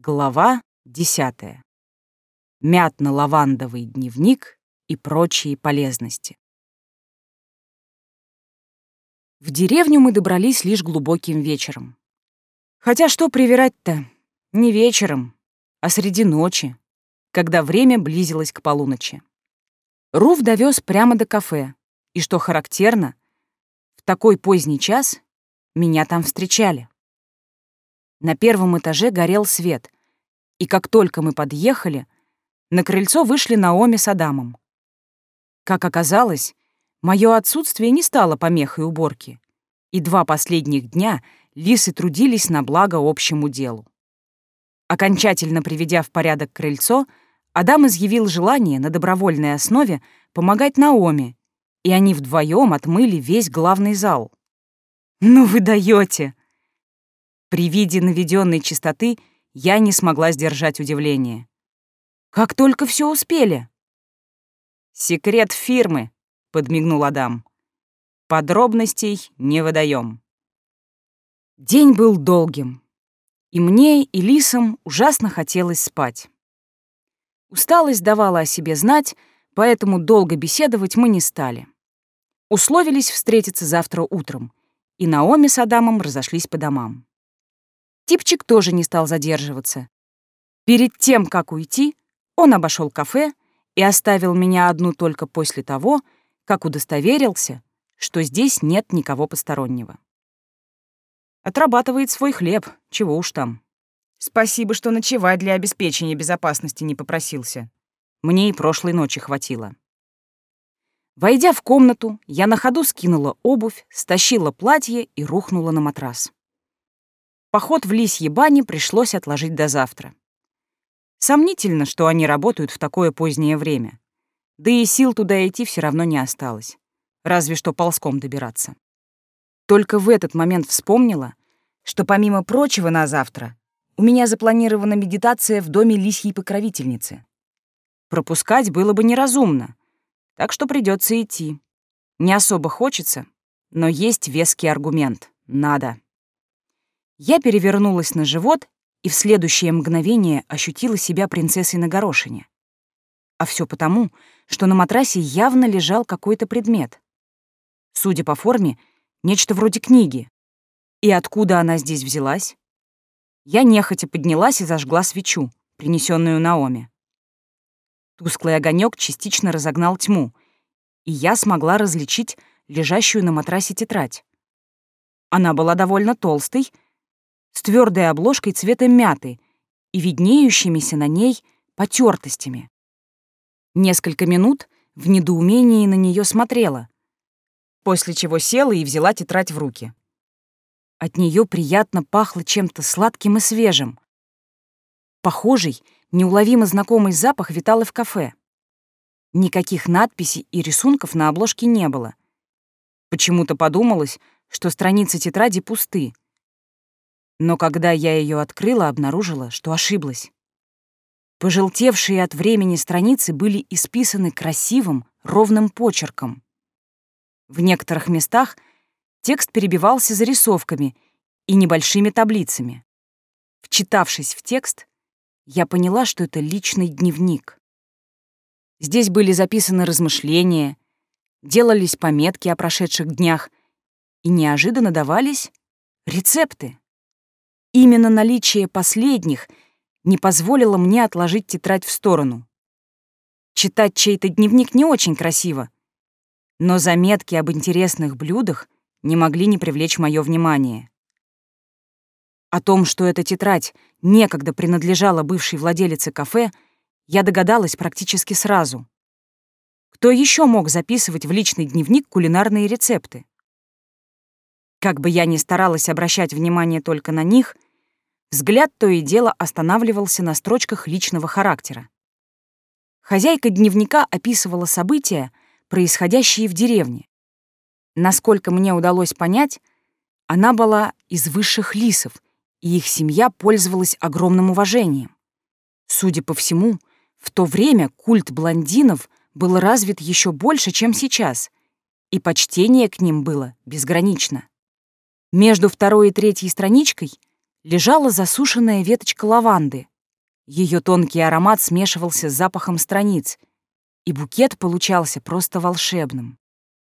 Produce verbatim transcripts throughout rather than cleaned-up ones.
Глава десятая. Мятно-лавандовый дневник и прочие полезности. В деревню мы добрались лишь глубоким вечером. Хотя что привирать-то? Не вечером, а среди ночи, когда время близилось к полуночи. Руф довез прямо до кафе, и, что характерно, в такой поздний час меня там встречали. На первом этаже горел свет, и как только мы подъехали, на крыльцо вышли Наоми с Адамом. Как оказалось, мое отсутствие не стало помехой уборки, и два последних дня лисы трудились на благо общему делу. Окончательно приведя в порядок крыльцо, Адам изъявил желание на добровольной основе помогать Наоми, и они вдвоем отмыли весь главный зал. «Ну вы даете!» При виде наведенной чистоты я не смогла сдержать удивление. «Как только все успели!» «Секрет фирмы», — подмигнул Адам. «Подробностей не выдаем». День был долгим, и мне, и лисам ужасно хотелось спать. Усталость давала о себе знать, поэтому долго беседовать мы не стали. Условились встретиться завтра утром, и Наоми с Адамом разошлись по домам. Типчик тоже не стал задерживаться. Перед тем, как уйти, он обошел кафе и оставил меня одну только после того, как удостоверился, что здесь нет никого постороннего. Отрабатывает свой хлеб, чего уж там. Спасибо, что ночевать для обеспечения безопасности не попросился. Мне и прошлой ночи хватило. Войдя в комнату, я на ходу скинула обувь, стащила платье и рухнула на матрас. Поход в лисьи бани пришлось отложить до завтра. Сомнительно, что они работают в такое позднее время. Да и сил туда идти все равно не осталось. Разве что ползком добираться. Только в этот момент вспомнила, что помимо прочего на завтра у меня запланирована медитация в доме лисьей покровительницы. Пропускать было бы неразумно, так что придется идти. Не особо хочется, но есть веский аргумент. Надо. Я перевернулась на живот и в следующее мгновение ощутила себя принцессой на горошине. А все потому, что на матрасе явно лежал какой-то предмет. Судя по форме, нечто вроде книги. И откуда она здесь взялась? Я нехотя поднялась и зажгла свечу, принесенную Наоми. Тусклый огонек частично разогнал тьму, и я смогла различить лежащую на матрасе тетрадь. Она была довольно толстой, с твердой обложкой цвета мяты и виднеющимися на ней потертостями. Несколько минут в недоумении на нее смотрела, после чего села и взяла тетрадь в руки. От нее приятно пахло чем-то сладким и свежим. Похожий, неуловимо знакомый запах витал и в кафе. Никаких надписей и рисунков на обложке не было. Почему-то подумалось, что страницы тетради пусты. Но когда я ее открыла, обнаружила, что ошиблась. Пожелтевшие от времени страницы были исписаны красивым, ровным почерком. В некоторых местах текст перебивался зарисовками и небольшими таблицами. Вчитавшись в текст, я поняла, что это личный дневник. Здесь были записаны размышления, делались пометки о прошедших днях и неожиданно давались рецепты. Именно наличие последних не позволило мне отложить тетрадь в сторону. Читать чей-то дневник не очень красиво, но заметки об интересных блюдах не могли не привлечь мое внимание. О том, что эта тетрадь некогда принадлежала бывшей владелице кафе, я догадалась практически сразу. Кто еще мог записывать в личный дневник кулинарные рецепты? Как бы я ни старалась обращать внимание только на них, взгляд то и дело останавливался на строчках личного характера. Хозяйка дневника описывала события, происходящие в деревне. Насколько мне удалось понять, она была из высших лисов, и их семья пользовалась огромным уважением. Судя по всему, в то время культ блондинов был развит еще больше, чем сейчас, и почтение к ним было безгранично. Между второй и третьей страничкой лежала засушенная веточка лаванды, Ее тонкий аромат смешивался с запахом страниц, и букет получался просто волшебным.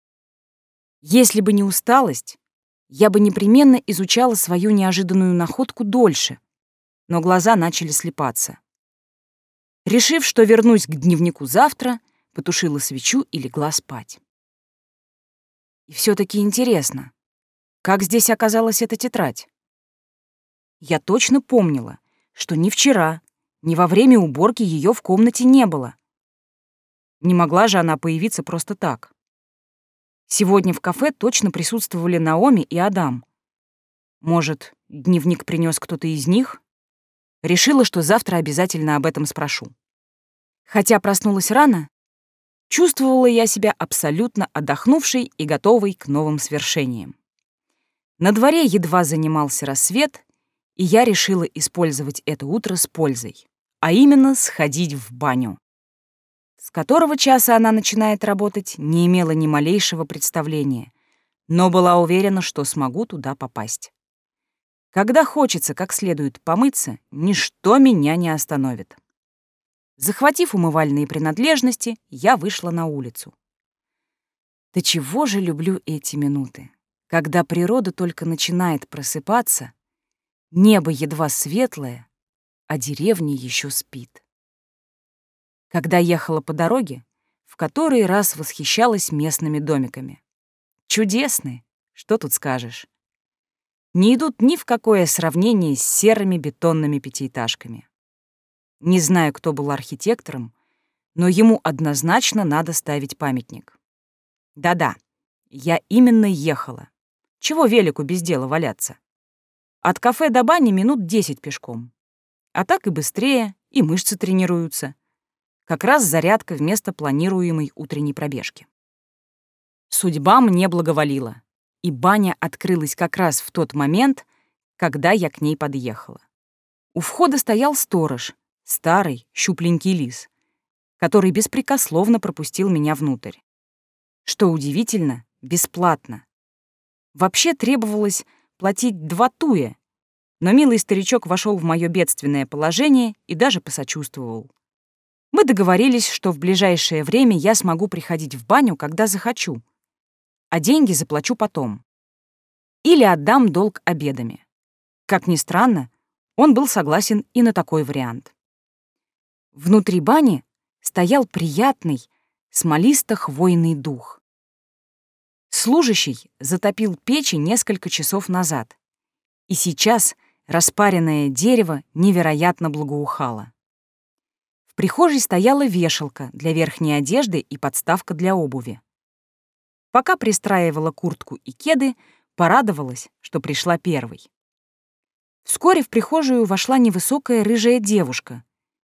Если бы не усталость, я бы непременно изучала свою неожиданную находку дольше, но глаза начали слепаться. Решив, что вернусь к дневнику завтра, потушила свечу и легла спать. И все-таки интересно, как здесь оказалась эта тетрадь? Я точно помнила, что ни вчера, ни во время уборки ее в комнате не было. Не могла же она появиться просто так. Сегодня в кафе точно присутствовали Наоми и Адам. Может, дневник принес кто-то из них? Решила, что завтра обязательно об этом спрошу. Хотя проснулась рано, чувствовала я себя абсолютно отдохнувшей и готовой к новым свершениям. На дворе едва занимался рассвет, и я решила использовать это утро с пользой, а именно сходить в баню. С которого часа она начинает работать, не имела ни малейшего представления, но была уверена, что смогу туда попасть. Когда хочется как следует помыться, ничто меня не остановит. Захватив умывальные принадлежности, я вышла на улицу. До чего же люблю эти минуты, когда природа только начинает просыпаться, небо едва светлое, а деревня еще спит. Когда ехала по дороге, в который раз восхищалась местными домиками. Чудесные, что тут скажешь. Не идут ни в какое сравнение с серыми бетонными пятиэтажками. Не знаю, кто был архитектором, но ему однозначно надо ставить памятник. Да-да, я именно ехала. Чего велику без дела валяться? От кафе до бани минут десять пешком. А так и быстрее, и мышцы тренируются. Как раз зарядка вместо планируемой утренней пробежки. Судьба мне благоволила, и баня открылась как раз в тот момент, когда я к ней подъехала. У входа стоял сторож, старый, щупленький лис, который беспрекословно пропустил меня внутрь. Что удивительно, бесплатно. Вообще требовалось платить два туя, но милый старичок вошел в мое бедственное положение и даже посочувствовал. Мы договорились, что в ближайшее время я смогу приходить в баню, когда захочу, а деньги заплачу потом. Или отдам долг обедами. Как ни странно, он был согласен и на такой вариант. Внутри бани стоял приятный, смолисто-хвойный дух. Служащий затопил печи несколько часов назад, и сейчас распаренное дерево невероятно благоухало. В прихожей стояла вешалка для верхней одежды и подставка для обуви. Пока пристраивала куртку и кеды, порадовалась, что пришла первой. Вскоре в прихожую вошла невысокая рыжая девушка,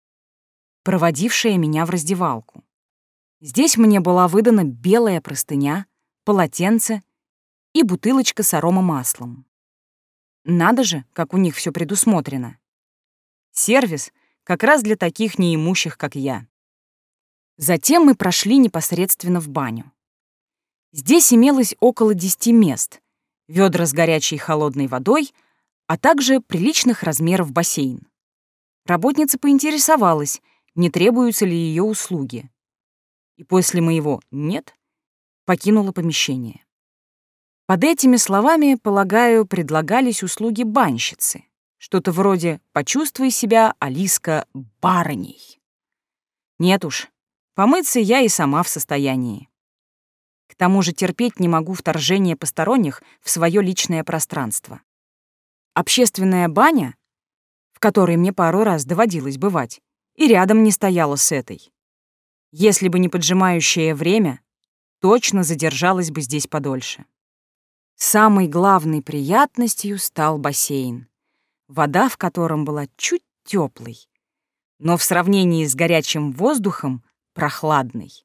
проводившая меня в раздевалку. Здесь мне была выдана белая простыня, полотенце и бутылочка с аромамаслом. Надо же, как у них все предусмотрено. Сервис как раз для таких неимущих, как я. Затем мы прошли непосредственно в баню. Здесь имелось около десяти мест, ведра с горячей и холодной водой, а также приличных размеров бассейн. Работница поинтересовалась, не требуются ли ее услуги. И после моего «нет» покинула помещение. Под этими словами, полагаю, предлагались услуги банщицы. Что-то вроде «почувствуй себя, Алиска, барыней». Нет уж, помыться я и сама в состоянии. К тому же терпеть не могу вторжение посторонних в свое личное пространство. Общественная баня, в которой мне пару раз доводилось бывать, и рядом не стояла с этой. Если бы не поджимающее время, точно задержалась бы здесь подольше. Самой главной приятностью стал бассейн, вода в котором была чуть теплой, но в сравнении с горячим воздухом прохладной.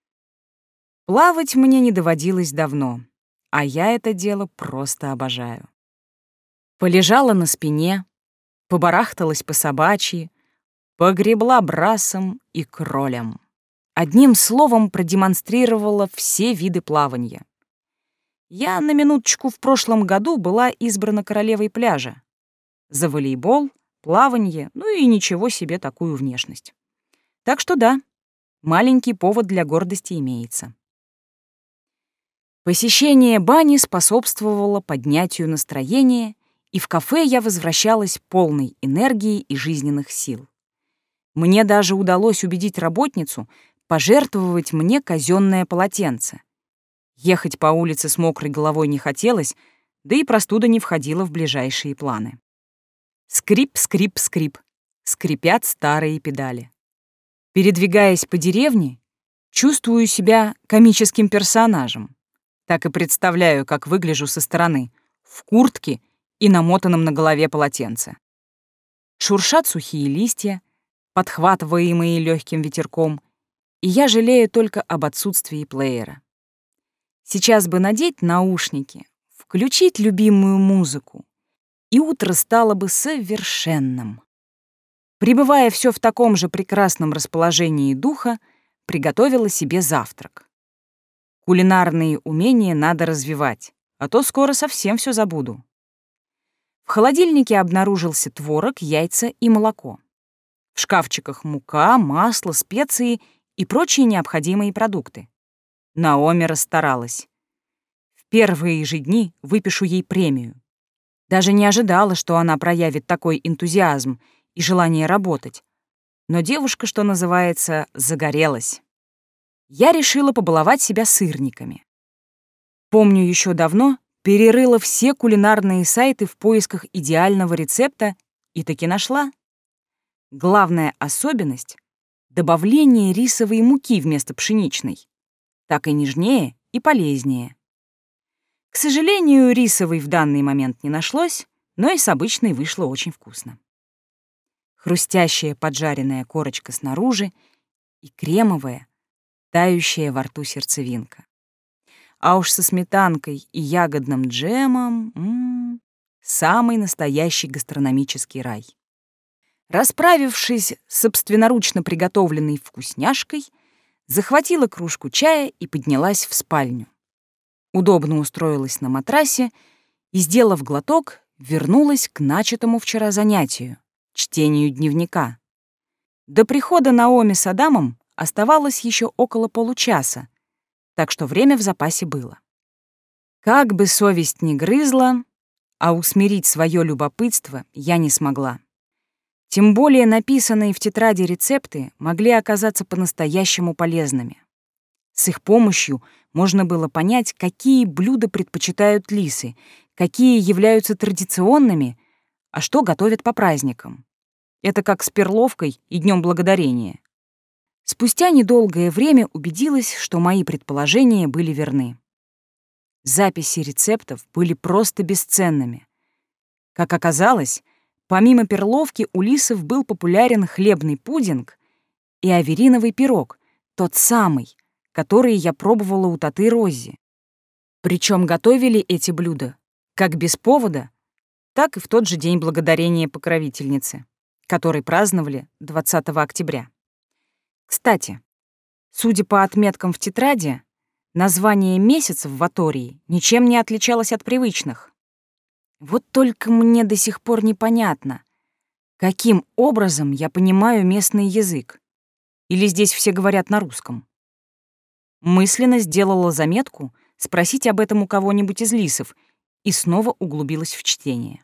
Плавать мне не доводилось давно, а я это дело просто обожаю. Полежала на спине, побарахталась по собачьи, погребла брасом и кролем. Одним словом продемонстрировала все виды плавания. Я на минуточку в прошлом году была избрана королевой пляжа. За волейбол, плаванье, ну и ничего себе такую внешность. Так что да, маленький повод для гордости имеется. Посещение бани способствовало поднятию настроения, и в кафе я возвращалась полной энергии и жизненных сил. Мне даже удалось убедить работницу пожертвовать мне казенное полотенце. Ехать по улице с мокрой головой не хотелось, да и простуда не входила в ближайшие планы. Скрип, скрип, скрип. Скрипят старые педали. Передвигаясь по деревне, чувствую себя комическим персонажем. Так и представляю, как выгляжу со стороны, в куртке и намотанном на голове полотенце. Шуршат сухие листья, подхватываемые легким ветерком, и я жалею только об отсутствии плеера. Сейчас бы надеть наушники, включить любимую музыку, и утро стало бы совершенным. Пребывая все в таком же прекрасном расположении духа, приготовила себе завтрак. Кулинарные умения надо развивать, а то скоро совсем все забуду. В холодильнике обнаружился творог, яйца и молоко. В шкафчиках мука, масло, специи и прочие необходимые продукты. Наоми расстаралась. В первые же дни выпишу ей премию. Даже не ожидала, что она проявит такой энтузиазм и желание работать. Но девушка, что называется, загорелась. Я решила побаловать себя сырниками. Помню, еще давно перерыла все кулинарные сайты в поисках идеального рецепта и таки нашла. Главная особенность — добавление рисовой муки вместо пшеничной. Так и нежнее, и полезнее. К сожалению, рисовой в данный момент не нашлось, но и с обычной вышло очень вкусно. Хрустящая поджаренная корочка снаружи и кремовая, тающая во рту сердцевинка. А уж со сметанкой и ягодным джемом м-м, самый настоящий гастрономический рай. Расправившись с собственноручно приготовленной вкусняшкой, захватила кружку чая и поднялась в спальню. Удобно устроилась на матрасе и, сделав глоток, вернулась к начатому вчера занятию — чтению дневника. До прихода Наоми с Адамом оставалось еще около получаса, так что время в запасе было. Как бы совесть ни грызла, а усмирить свое любопытство я не смогла. Тем более написанные в тетради рецепты могли оказаться по-настоящему полезными. С их помощью можно было понять, какие блюда предпочитают лисы, какие являются традиционными, а что готовят по праздникам. Это как с перловкой и Днем Благодарения. Спустя недолгое время убедилась, что мои предположения были верны. Записи рецептов были просто бесценными. Как оказалось, помимо перловки у лисов был популярен хлебный пудинг и авериновый пирог, тот самый, который я пробовала у Таты Роззи. Причем готовили эти блюда как без повода, так и в тот же день благодарения покровительнице, который праздновали двадцатого октября. Кстати, судя по отметкам в тетради, название месяцев в Атории ничем не отличалось от привычных. Вот только мне до сих пор непонятно, каким образом я понимаю местный язык. Или здесь все говорят на русском. Мысленно сделала заметку спросить об этом у кого-нибудь из лисов и снова углубилась в чтение.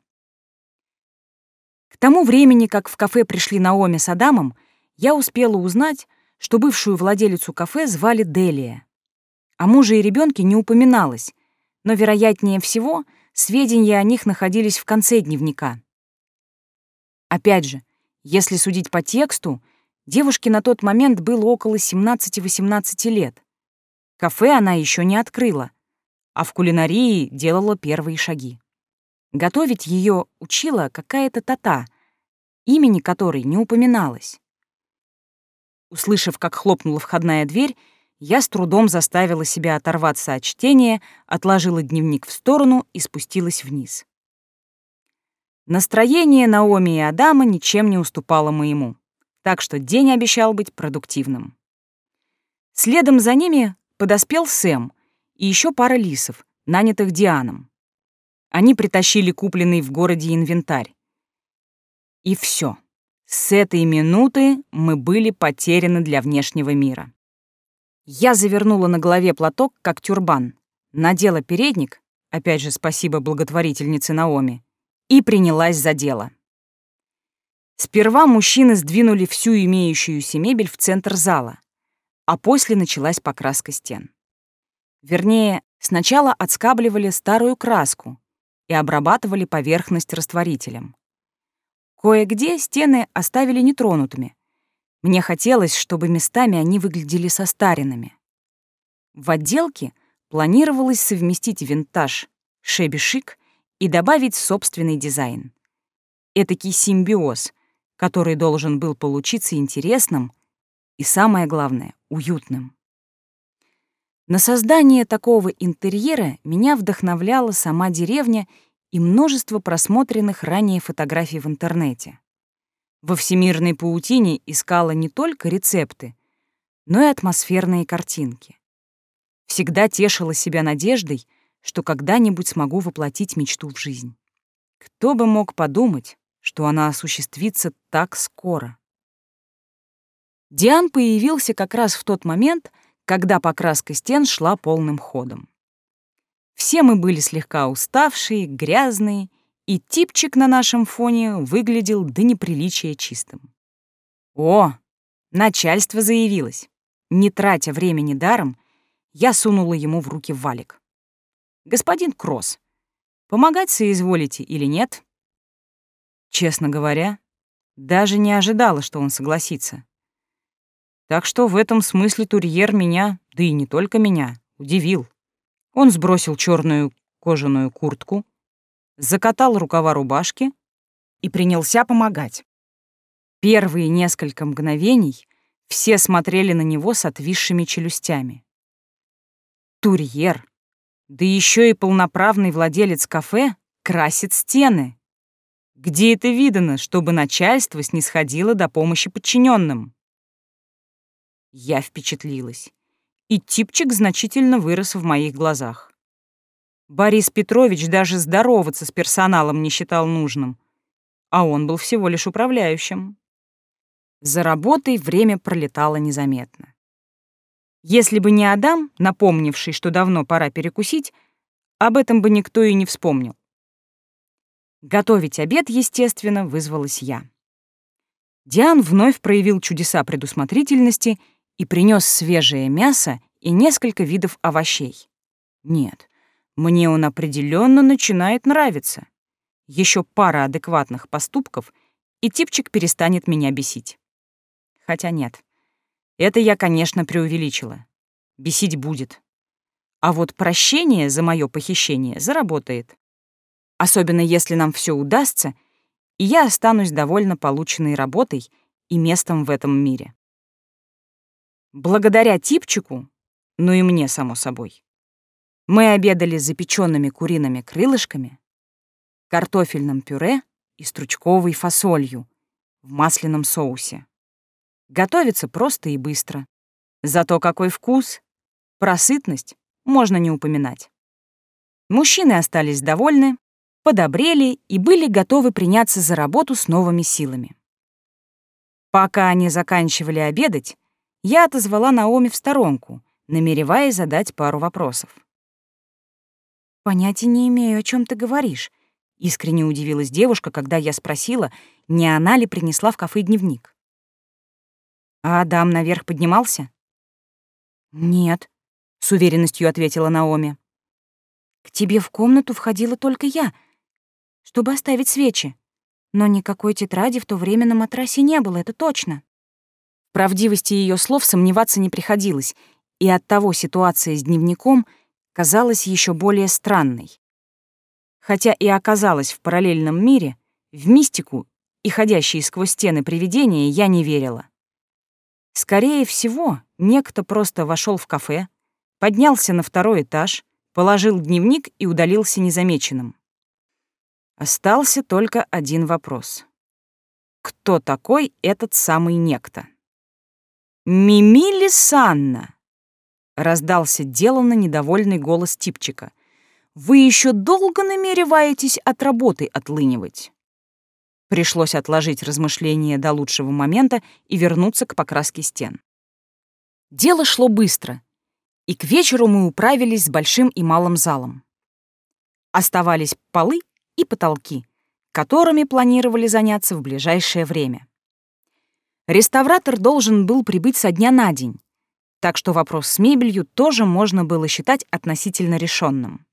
К тому времени, как в кафе пришли Наоми с Адамом, я успела узнать, что бывшую владелицу кафе звали Делия. О муже и ребенке не упоминалось, но, вероятнее всего, сведения о них находились в конце дневника. Опять же, если судить по тексту, девушке на тот момент было около семнадцати-восемнадцати лет. Кафе она еще не открыла, а в кулинарии делала первые шаги. Готовить ее учила какая-то Тата, имени которой не упоминалось. Услышав, как хлопнула входная дверь, я с трудом заставила себя оторваться от чтения, отложила дневник в сторону и спустилась вниз. Настроение Наоми и Адама ничем не уступало моему, так что день обещал быть продуктивным. Следом за ними подоспел Сэм и еще пара лисов, нанятых Дианом. Они притащили купленный в городе инвентарь. И все. С этой минуты мы были потеряны для внешнего мира. Я завернула на голове платок, как тюрбан, надела передник, опять же спасибо благотворительнице Наоми, и принялась за дело. Сперва мужчины сдвинули всю имеющуюся мебель в центр зала, а после началась покраска стен. Вернее, сначала отскабливали старую краску и обрабатывали поверхность растворителем. Кое-где стены оставили нетронутыми. Мне хотелось, чтобы местами они выглядели состаренными. В отделке планировалось совместить винтаж, шеби-шик и добавить собственный дизайн. Этакий симбиоз, который должен был получиться интересным и, самое главное, уютным. На создание такого интерьера меня вдохновляла сама деревня и множество просмотренных ранее фотографий в интернете. Во всемирной паутине искала не только рецепты, но и атмосферные картинки. Всегда тешила себя надеждой, что когда-нибудь смогу воплотить мечту в жизнь. Кто бы мог подумать, что она осуществится так скоро. Диан появился как раз в тот момент, когда покраска стен шла полным ходом. Все мы были слегка уставшие, грязные, и типчик на нашем фоне выглядел до неприличия чистым. О, начальство заявилось. Не тратя времени даром, я сунула ему в руки валик. «Господин Кросс, помогать соизволите или нет?» Честно говоря, даже не ожидала, что он согласится. Так что в этом смысле Турьер меня, да и не только меня, удивил. Он сбросил черную кожаную куртку, закатал рукава рубашки и принялся помогать. Первые несколько мгновений все смотрели на него с отвисшими челюстями. Турьер, да еще и полноправный владелец кафе, красит стены. Где это видано, чтобы начальство снисходило до помощи подчиненным? Я впечатлилась, и типчик значительно вырос в моих глазах. Борис Петрович даже здороваться с персоналом не считал нужным, а он был всего лишь управляющим. За работой время пролетало незаметно. Если бы не Адам, напомнивший, что давно пора перекусить, об этом бы никто и не вспомнил. Готовить обед, естественно, вызвалась я. Диан вновь проявил чудеса предусмотрительности и принес свежее мясо и несколько видов овощей. Нет, мне он определенно начинает нравиться. Еще пара адекватных поступков, и типчик перестанет меня бесить. Хотя нет, это я, конечно, преувеличила. Бесить будет. А вот прощение за мое похищение заработает. Особенно если нам все удастся, и я останусь довольно полученной работой и местом в этом мире. Благодаря типчику, ну и мне, само собой, мы обедали запеченными куриными крылышками, картофельным пюре и стручковой фасолью в масляном соусе. Готовится просто и быстро. Зато какой вкус! Про сытность можно не упоминать. Мужчины остались довольны, подобрели и были готовы приняться за работу с новыми силами. Пока они заканчивали обедать, я отозвала Наоми в сторонку, намереваясь задать пару вопросов. «Понятия не имею, о чем ты говоришь», — искренне удивилась девушка, когда я спросила, не она ли принесла в кафе дневник. «А Адам наверх поднимался?» «Нет», — с уверенностью ответила Наоми. «К тебе в комнату входила только я, чтобы оставить свечи, но никакой тетради в то время на матрасе не было, это точно». В правдивости ее слов сомневаться не приходилось, и оттого ситуация с дневником казалась еще более странной. Хотя и оказалась в параллельном мире, в мистику и ходящие сквозь стены привидения я не верила. Скорее всего, некто просто вошел в кафе, поднялся на второй этаж, положил дневник и удалился незамеченным. Остался только один вопрос. Кто такой этот самый некто? «Мими ли Санна?» — раздался деланно недовольный голос типчика. «Вы еще долго намереваетесь от работы отлынивать?» Пришлось отложить размышления до лучшего момента и вернуться к покраске стен. Дело шло быстро, и к вечеру мы управились с большим и малым залом. Оставались полы и потолки, которыми планировали заняться в ближайшее время. Реставратор должен был прибыть со дня на день, так что вопрос с мебелью тоже можно было считать относительно решенным.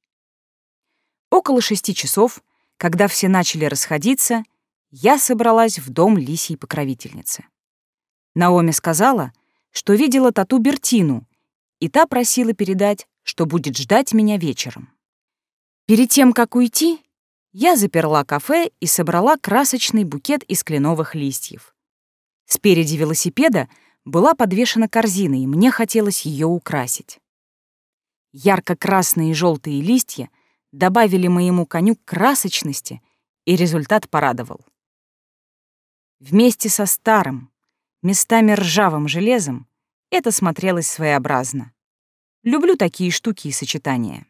Около шести часов, когда все начали расходиться, я собралась в дом лисьей покровительницы. Наоми сказала, что видела тату Бертину, и та просила передать, что будет ждать меня вечером. Перед тем, как уйти, я заперла кафе и собрала красочный букет из кленовых листьев. Спереди велосипеда была подвешена корзина, и мне хотелось ее украсить. Ярко-красные и желтые листья добавили моему коню красочности, и результат порадовал. Вместе со старым, местами ржавым железом это смотрелось своеобразно. Люблю такие штуки и сочетания.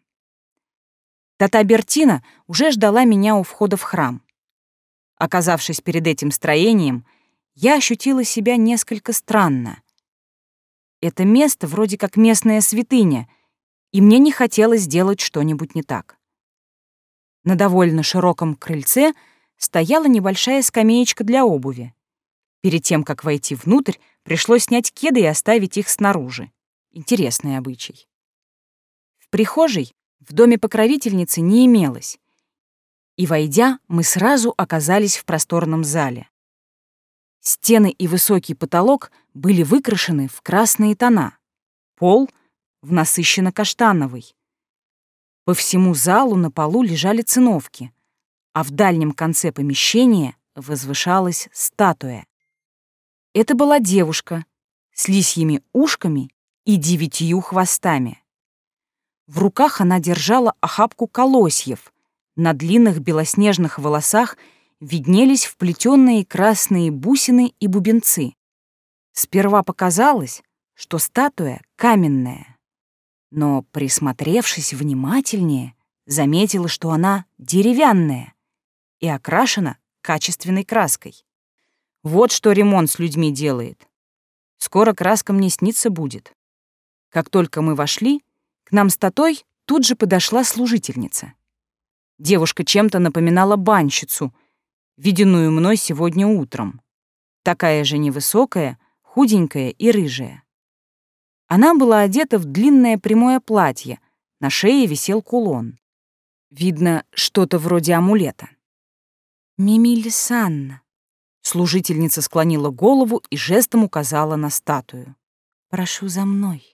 Тата Бертина уже ждала меня у входа в храм. Оказавшись перед этим строением, я ощутила себя несколько странно. Это место вроде как местная святыня, и мне не хотелось сделать что-нибудь не так. На довольно широком крыльце стояла небольшая скамеечка для обуви. Перед тем, как войти внутрь, пришлось снять кеды и оставить их снаружи. Интересный обычай. В прихожей в доме покровительницы не имелось, и, войдя, мы сразу оказались в просторном зале. Стены и высокий потолок были выкрашены в красные тона, пол — в насыщенно-каштановый. По всему залу на полу лежали циновки, а в дальнем конце помещения возвышалась статуя. Это была девушка с лисьими ушками и девятью хвостами. В руках она держала охапку колосьев, на длинных белоснежных волосах виднелись вплетенные красные бусины и бубенцы. Сперва показалось, что статуя каменная, но, присмотревшись внимательнее, заметила, что она деревянная и окрашена качественной краской. Вот что ремонт с людьми делает. Скоро краска мне снится будет. Как только мы вошли, к нам с Татой тут же подошла служительница. Девушка чем-то напоминала банщицу, виденную мной сегодня утром. Такая же невысокая, худенькая и рыжая. Она была одета в длинное прямое платье, на шее висел кулон. Видно, что-то вроде амулета. «Мими Санна», — служительница склонила голову и жестом указала на статую. «Прошу за мной».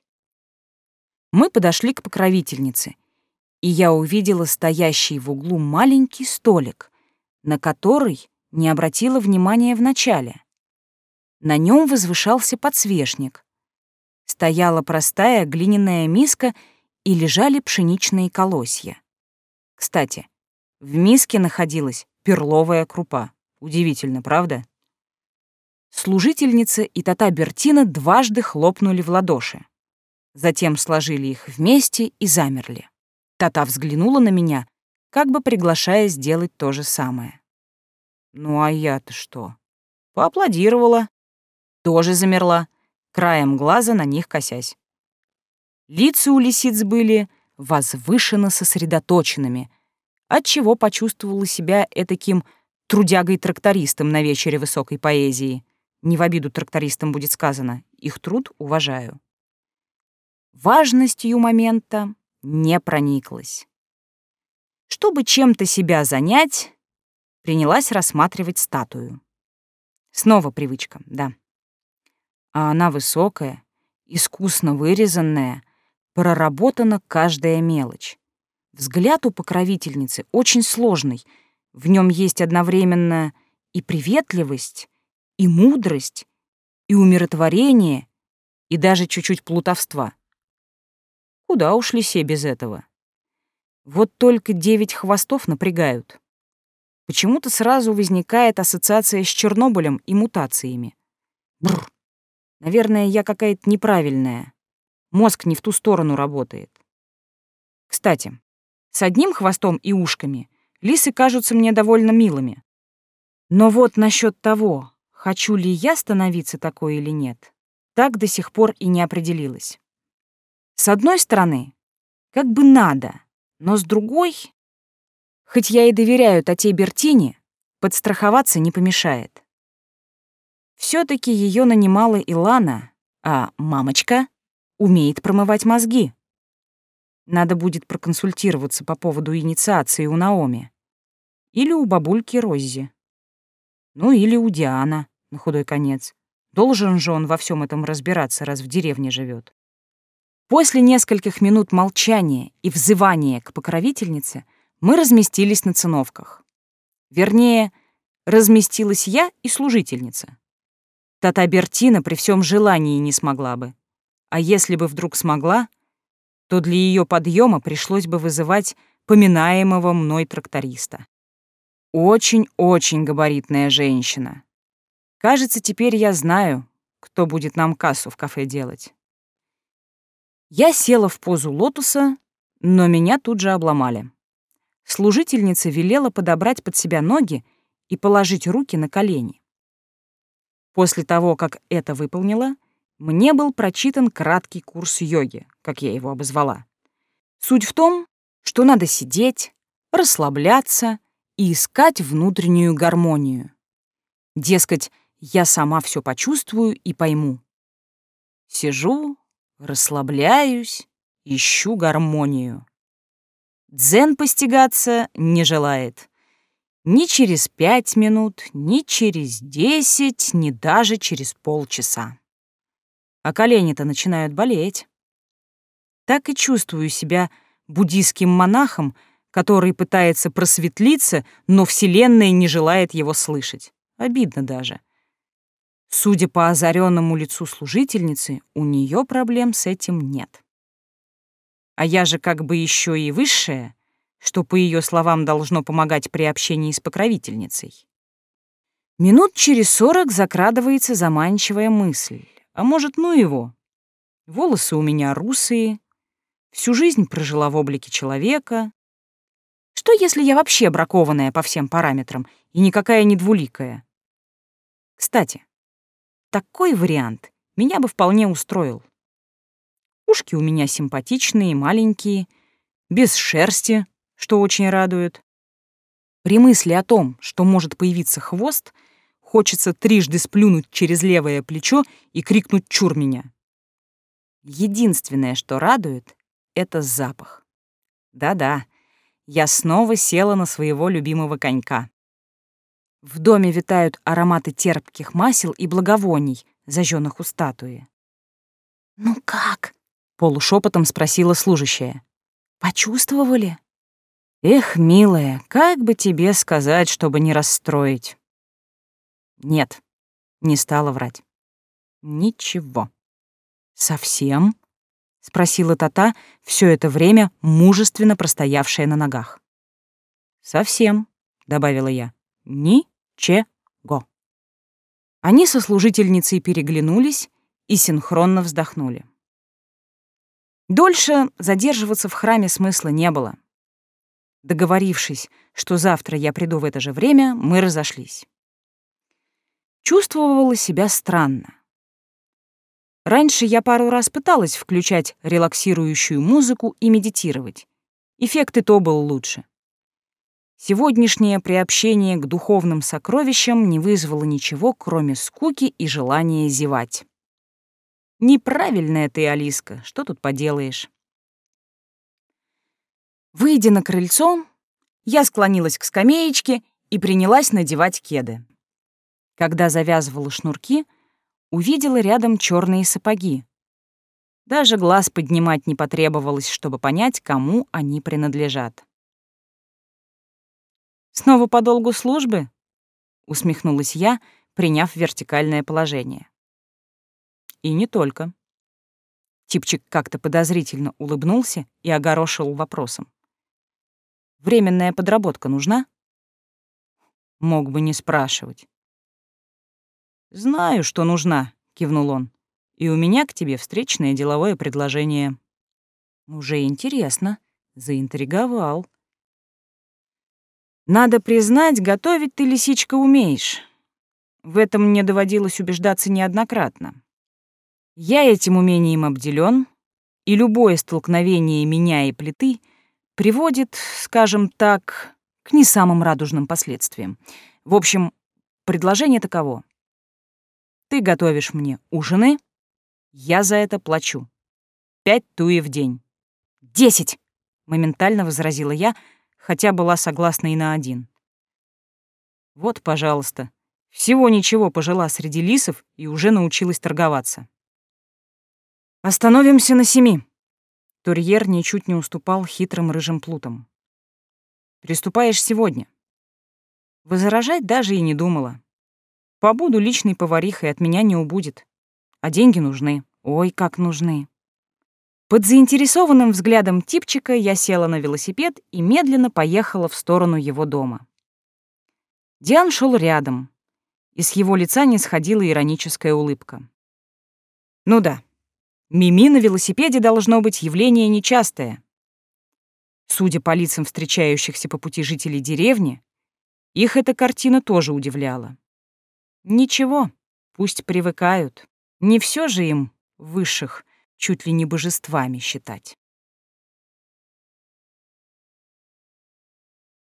Мы подошли к покровительнице, и я увидела стоящий в углу маленький столик, на который не обратила внимания вначале. На нем возвышался подсвечник. Стояла простая глиняная миска и лежали пшеничные колосья. Кстати, в миске находилась перловая крупа. Удивительно, правда? Служительница и тата Бертина дважды хлопнули в ладоши. Затем сложили их вместе и замерли. Тата взглянула на меня, как бы приглашая сделать то же самое. Ну а я-то что? Поаплодировала. Тоже замерла, краем глаза на них косясь. Лица у лисиц были возвышенно сосредоточенными, отчего почувствовала себя этаким трудягой-трактористом на вечере высокой поэзии. Не в обиду трактористам будет сказано, их труд уважаю. Важностью момента не прониклась. Чтобы чем-то себя занять, принялась рассматривать статую. Снова привычка, да. А она высокая, искусно вырезанная, проработана каждая мелочь. Взгляд у покровительницы очень сложный, в нем есть одновременно и приветливость, и мудрость, и умиротворение, и даже чуть-чуть плутовства. Куда уж лисе без этого? Вот только девять хвостов напрягают. Почему-то сразу возникает ассоциация с Чернобылем и мутациями. Бррр. Наверное, я какая-то неправильная. Мозг не в ту сторону работает. Кстати, с одним хвостом и ушками лисы кажутся мне довольно милыми. Но вот насчет того, хочу ли я становиться такой или нет, так до сих пор и не определилась. С одной стороны, как бы надо, но с другой, хоть я и доверяю Тате Бертине, подстраховаться не помешает. Все-таки ее нанимала Илана, а мамочка умеет промывать мозги. Надо будет проконсультироваться по поводу инициации у Наоми. Или у бабульки Роззи. Ну или у Диана, на худой конец. Должен же он во всем этом разбираться, раз в деревне живет. После нескольких минут молчания и взывания к покровительнице мы разместились на циновках. Вернее, разместилась я и служительница. Тата Бертина при всем желании не смогла бы. А если бы вдруг смогла, то для ее подъема пришлось бы вызывать поминаемого мной тракториста. Очень-очень габаритная женщина. Кажется, теперь я знаю, кто будет нам кассу в кафе делать. Я села в позу лотоса, но меня тут же обломали. Служительница велела подобрать под себя ноги и положить руки на колени. После того, как это выполнила, мне был прочитан краткий курс йоги, как я его обозвала. Суть в том, что надо сидеть, расслабляться и искать внутреннюю гармонию. Дескать, я сама все почувствую и пойму. Сижу, расслабляюсь, ищу гармонию. Дзен постигаться не желает. Ни через пять минут, ни через десять, ни даже через полчаса. А колени-то начинают болеть. Так и чувствую себя буддийским монахом, который пытается просветлиться, но Вселенная не желает его слышать. Обидно даже. Судя по озаренному лицу служительницы, у нее проблем с этим нет. А я же как бы еще и высшая, что, по ее словам, должно помогать при общении с покровительницей. Минут через сорок закрадывается заманчивая мысль. А может, ну его? Волосы у меня русые, всю жизнь прожила в облике человека. Что, если я вообще бракованная по всем параметрам и никакая не двуликая? Кстати, такой вариант меня бы вполне устроил. Ушки у меня симпатичные, маленькие, без шерсти, что очень радует. При мысли о том, что может появиться хвост, хочется трижды сплюнуть через левое плечо и крикнуть «Чур меня!». Единственное, что радует, — это запах. Да-да, я снова села на своего любимого конька. В доме витают ароматы терпких масел и благовоний, зажженных у статуи. «Ну как?» — полушепотом спросила служащая. «Почувствовали?» «Эх, милая, как бы тебе сказать, чтобы не расстроить?» Нет, не стала врать. Ничего. «Совсем?» — спросила Тата, все это время мужественно простоявшая на ногах. «Совсем», — добавила я. «Ничего». Они со служительницей переглянулись и синхронно вздохнули. Дольше задерживаться в храме смысла не было. Договорившись, что завтра я приду в это же время, мы разошлись. Чувствовала себя странно. Раньше я пару раз пыталась включать релаксирующую музыку и медитировать. Эффект и то был лучше. Сегодняшнее приобщение к духовным сокровищам не вызвало ничего, кроме скуки и желания зевать. Неправильная ты, Алиска, что тут поделаешь? Выйдя на крыльцо, я склонилась к скамеечке и принялась надевать кеды. Когда завязывала шнурки, увидела рядом черные сапоги. Даже глаз поднимать не потребовалось, чтобы понять, кому они принадлежат. «Снова по долгу службы?» — усмехнулась я, приняв вертикальное положение. И не только. Типчик как-то подозрительно улыбнулся и огорошил вопросом. «Временная подработка нужна?» Мог бы не спрашивать. «Знаю, что нужна», — кивнул он. «И у меня к тебе встречное деловое предложение». «Уже интересно», — заинтриговал. Надо признать, готовить ты, лисичка, умеешь. В этом мне доводилось убеждаться неоднократно. Я этим умением обделен, и любое столкновение меня и плиты приводит, скажем так, к не самым радужным последствиям. В общем, предложение таково. Ты готовишь мне ужины, я за это плачу. Пять туи в день. Десять! Моментально возразила я, хотя была согласна и на один. Вот, пожалуйста, всего ничего пожила среди лисов и уже научилась торговаться. Остановимся на семи. Турьер ничуть не уступал хитрым рыжим плутам. Приступаешь сегодня. Возражать даже и не думала. Побуду личной поварихой, от меня не убудет. А деньги нужны. Ой, как нужны. Под заинтересованным взглядом типчика я села на велосипед и медленно поехала в сторону его дома. Диан шел рядом, и с его лица не сходила ироническая улыбка. Ну да, Мими на велосипеде должно быть явление нечастое. Судя по лицам встречающихся по пути жителей деревни, их эта картина тоже удивляла. Ничего, пусть привыкают. Не все же им высших чуть ли не божествами считать.